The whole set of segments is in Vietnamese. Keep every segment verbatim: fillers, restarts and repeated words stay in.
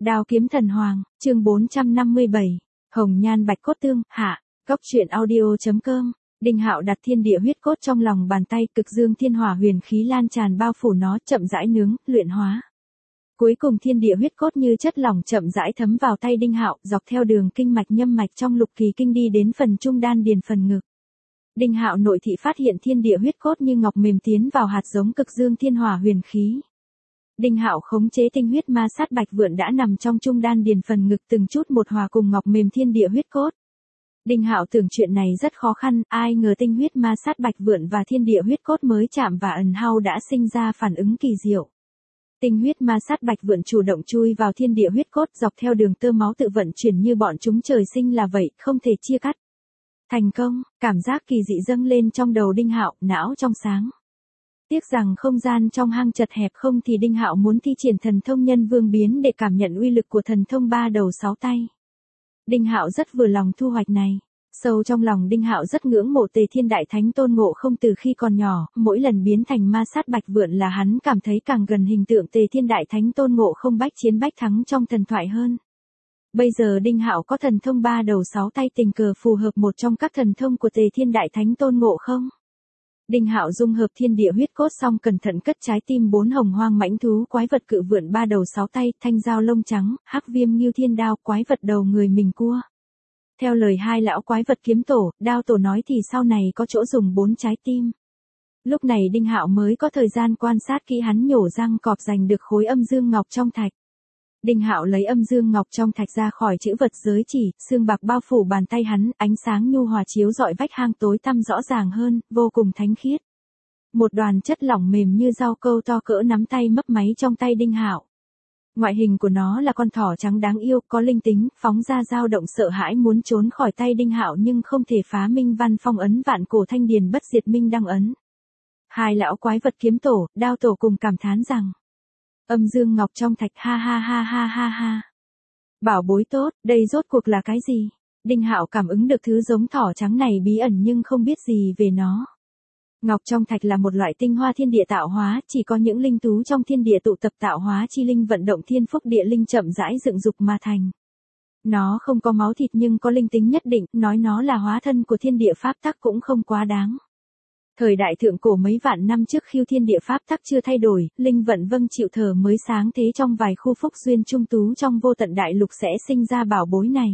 Đao kiếm thần hoàng, chương bốn trăm năm mươi bảy, Hồng nhan bạch cốt tương, hạ, góc truyện audio.com. Đinh Hạo đặt thiên địa huyết cốt trong lòng bàn tay, cực dương thiên hỏa huyền khí lan tràn bao phủ nó, chậm rãi nướng, luyện hóa. Cuối cùng thiên địa huyết cốt như chất lỏng chậm rãi thấm vào tay Đinh Hạo, dọc theo đường kinh mạch nhâm mạch trong lục kỳ kinh đi đến phần trung đan điền phần ngực. Đinh Hạo nội thị phát hiện thiên địa huyết cốt như ngọc mềm tiến vào hạt giống cực dương thiên hỏa huyền khí. Đinh Hạo khống chế tinh huyết ma sát bạch vượn đã nằm trong trung đan điền phần ngực từng chút một hòa cùng ngọc mềm thiên địa huyết cốt. Đinh Hạo tưởng chuyện này rất khó khăn, ai ngờ tinh huyết ma sát bạch vượn và thiên địa huyết cốt mới chạm và ẩn hao đã sinh ra phản ứng kỳ diệu. Tinh huyết ma sát bạch vượn chủ động chui vào thiên địa huyết cốt dọc theo đường tơ máu tự vận chuyển như bọn chúng trời sinh là vậy, không thể chia cắt. Thành công, cảm giác kỳ dị dâng lên trong đầu Đinh Hạo, não trong sáng. Tiếc rằng không gian trong hang chật hẹp, không thì Đinh Hạo muốn thi triển thần thông nhân vương biến để cảm nhận uy lực của thần thông ba đầu sáu tay. Đinh Hạo rất vừa lòng thu hoạch này. Sâu trong lòng Đinh Hạo rất ngưỡng mộ Tề Thiên Đại Thánh Tôn Ngộ Không từ khi còn nhỏ, mỗi lần biến thành ma sát bạch vượn là hắn cảm thấy càng gần hình tượng Tề Thiên Đại Thánh Tôn Ngộ Không bách chiến bách thắng trong thần thoại hơn. Bây giờ Đinh Hạo có thần thông ba đầu sáu tay, tình cờ phù hợp một trong các thần thông của Tề Thiên Đại Thánh Tôn Ngộ Không. Đinh Hạo dung hợp thiên địa huyết cốt xong cẩn thận cất trái tim bốn hồng hoang mãnh thú quái vật cự vượn ba đầu sáu tay, thanh dao lông trắng, hắc viêm ngưu thiên đao, quái vật đầu người mình cua. Theo lời hai lão quái vật kiếm tổ, đao tổ nói thì sau này có chỗ dùng bốn trái tim. Lúc này Đinh Hạo mới có thời gian quan sát kỹ, hắn nhổ răng cọp giành được khối âm dương ngọc trong thạch. Đinh Hạo lấy âm dương ngọc trong thạch ra khỏi chữ vật giới chỉ, xương bạc bao phủ bàn tay hắn, ánh sáng nhu hòa chiếu rọi vách hang tối tăm rõ ràng hơn, vô cùng thánh khiết. Một đoàn chất lỏng mềm như rau câu to cỡ nắm tay mấp máy trong tay Đinh Hạo. Ngoại hình của nó là con thỏ trắng đáng yêu, có linh tính, phóng ra dao động sợ hãi muốn trốn khỏi tay Đinh Hạo nhưng không thể phá minh văn phong ấn vạn cổ thanh điền bất diệt minh đăng ấn. Hai lão quái vật kiếm tổ, đao tổ cùng cảm thán rằng: âm dương ngọc trong thạch, ha ha ha ha ha ha. Bảo bối tốt, đây rốt cuộc là cái gì? Đinh Hạo cảm ứng được thứ giống thỏ trắng này bí ẩn nhưng không biết gì về nó. Ngọc trong thạch là một loại tinh hoa thiên địa tạo hóa, chỉ có những linh thú trong thiên địa tụ tập tạo hóa chi linh vận động thiên phúc địa linh chậm rãi dựng dục mà thành. Nó không có máu thịt nhưng có linh tính nhất định, nói nó là hóa thân của thiên địa pháp tắc cũng không quá đáng. Thời đại thượng cổ mấy vạn năm trước khiêu thiên địa pháp tắc chưa thay đổi, linh vận vâng chịu thờ mới sáng thế trong vài khu phúc duyên trung tú trong vô tận đại lục sẽ sinh ra bảo bối này.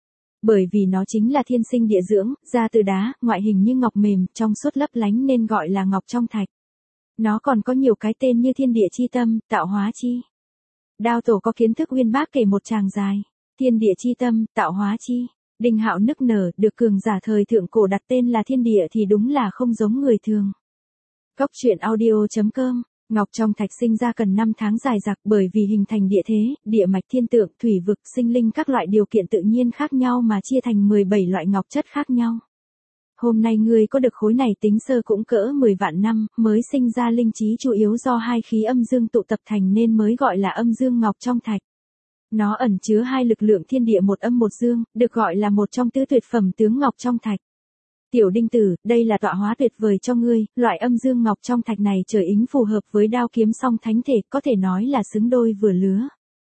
Bởi vì nó chính là thiên sinh địa dưỡng, ra từ đá, ngoại hình như ngọc mềm, trong suốt lấp lánh nên gọi là ngọc trong thạch. Nó còn có nhiều cái tên như thiên địa chi tâm, tạo hóa chi. Đao tổ có kiến thức uyên bác kể một tràng dài. Thiên địa chi tâm, tạo hóa chi. Đinh Hạo nức nở, được cường giả thời thượng cổ đặt tên là thiên địa thì đúng là không giống người thường. Góc truyện audio.com. Ngọc trong thạch sinh ra cần năm tháng dài dặc, bởi vì hình thành địa thế, địa mạch thiên tượng, thủy vực, sinh linh các loại điều kiện tự nhiên khác nhau mà chia thành mười bảy loại ngọc chất khác nhau. Hôm nay ngươi có được khối này tính sơ cũng cỡ mười vạn năm, mới sinh ra linh trí chủ yếu do hai khí âm dương tụ tập thành nên mới gọi là âm dương ngọc trong thạch. Nó ẩn chứa hai lực lượng thiên địa một âm một dương, được gọi là một trong tứ tuyệt phẩm tướng ngọc trong thạch. Tiểu Đinh Tử, đây là tọa hóa tuyệt vời cho ngươi, loại âm dương ngọc trong thạch này trời ính phù hợp với đao kiếm song thánh thể, có thể nói là xứng đôi vừa lứa.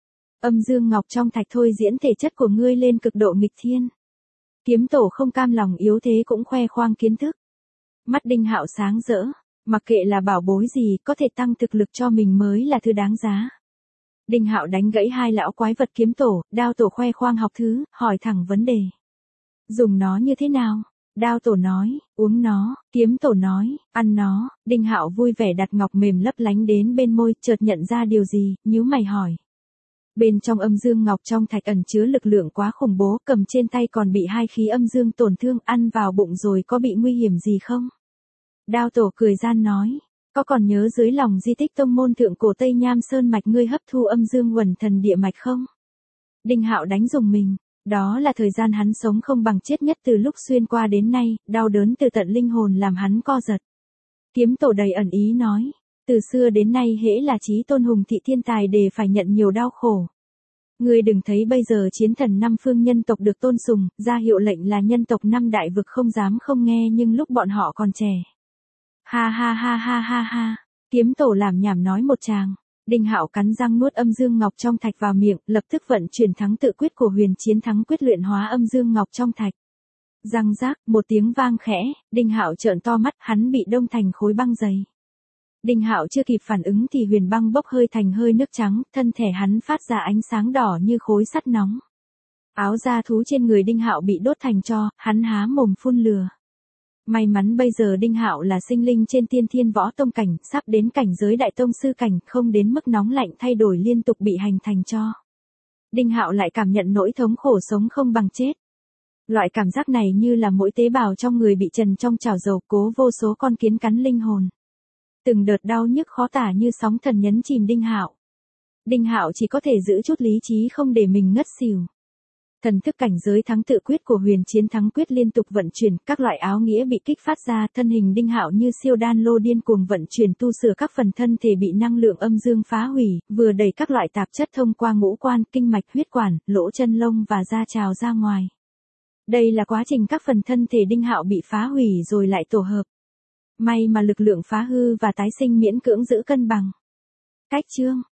Âm dương ngọc trong thạch thôi diễn thể chất của ngươi lên cực độ nghịch thiên. Kiếm tổ không cam lòng yếu thế cũng khoe khoang kiến thức. Mắt Đinh Hạo sáng rỡ, mặc kệ là bảo bối gì, có thể tăng thực lực cho mình mới là thứ đáng giá. Đinh Hạo đánh gãy hai lão quái vật kiếm tổ, đao tổ khoe khoang học thứ, hỏi thẳng vấn đề. Dùng nó như thế nào? Đao tổ nói, uống nó, kiếm tổ nói, ăn nó. Đinh Hạo vui vẻ đặt ngọc mềm lấp lánh đến bên môi, chợt nhận ra điều gì, nhíu mày hỏi. Bên trong âm dương ngọc trong thạch ẩn chứa lực lượng quá khủng bố, cầm trên tay còn bị hai khí âm dương tổn thương, ăn vào bụng rồi có bị nguy hiểm gì không? Đao tổ cười gian nói, có còn nhớ dưới lòng di tích tông môn thượng cổ Tây Nham Sơn mạch ngươi hấp thu âm dương quần thần địa mạch không? Đinh Hạo đánh rùng mình. Đó là thời gian hắn sống không bằng chết nhất từ lúc xuyên qua đến nay, đau đớn từ tận linh hồn làm hắn co giật. Kiếm tổ đầy ẩn ý nói, từ xưa đến nay hễ là chí tôn hùng thị thiên tài đều phải nhận nhiều đau khổ. Ngươi đừng thấy bây giờ chiến thần năm phương nhân tộc được tôn sùng, ra hiệu lệnh là nhân tộc năm đại vực không dám không nghe nhưng lúc bọn họ còn trẻ. Ha ha ha ha ha ha, kiếm tổ làm nhảm nói một tràng. Đinh Hạo cắn răng nuốt âm dương ngọc trong thạch vào miệng, lập tức vận chuyển thắng tự quyết của huyền chiến thắng quyết luyện hóa âm dương ngọc trong thạch. Răng rác, một tiếng vang khẽ, Đinh Hạo trợn to mắt, hắn bị đông thành khối băng dày. Đinh Hạo chưa kịp phản ứng thì huyền băng bốc hơi thành hơi nước trắng, thân thể hắn phát ra ánh sáng đỏ như khối sắt nóng. Áo da thú trên người Đinh Hạo bị đốt thành tro, hắn há mồm phun lửa. May mắn bây giờ Đinh Hạo là sinh linh trên tiên thiên võ tông cảnh, sắp đến cảnh giới đại tông sư cảnh, không đến mức nóng lạnh thay đổi liên tục bị hành thành tro. Đinh Hạo lại cảm nhận nỗi thống khổ sống không bằng chết. Loại cảm giác này như là mỗi tế bào trong người bị trần trong chảo dầu, cố vô số con kiến cắn linh hồn. Từng đợt đau nhức khó tả như sóng thần nhấn chìm Đinh Hạo. Đinh Hạo chỉ có thể giữ chút lý trí không để mình ngất xỉu. Thần thức cảnh giới thắng tự quyết của huyền chiến thắng quyết liên tục vận chuyển, các loại áo nghĩa bị kích phát ra, thân hình Đinh Hạo như siêu đan lô điên cuồng vận chuyển tu sửa các phần thân thể bị năng lượng âm dương phá hủy, vừa đẩy các loại tạp chất thông qua ngũ quan, kinh mạch, huyết quản, lỗ chân lông và da trào ra ngoài. Đây là quá trình các phần thân thể Đinh Hạo bị phá hủy rồi lại tổ hợp. May mà lực lượng phá hư và tái sinh miễn cưỡng giữ cân bằng. Cách chương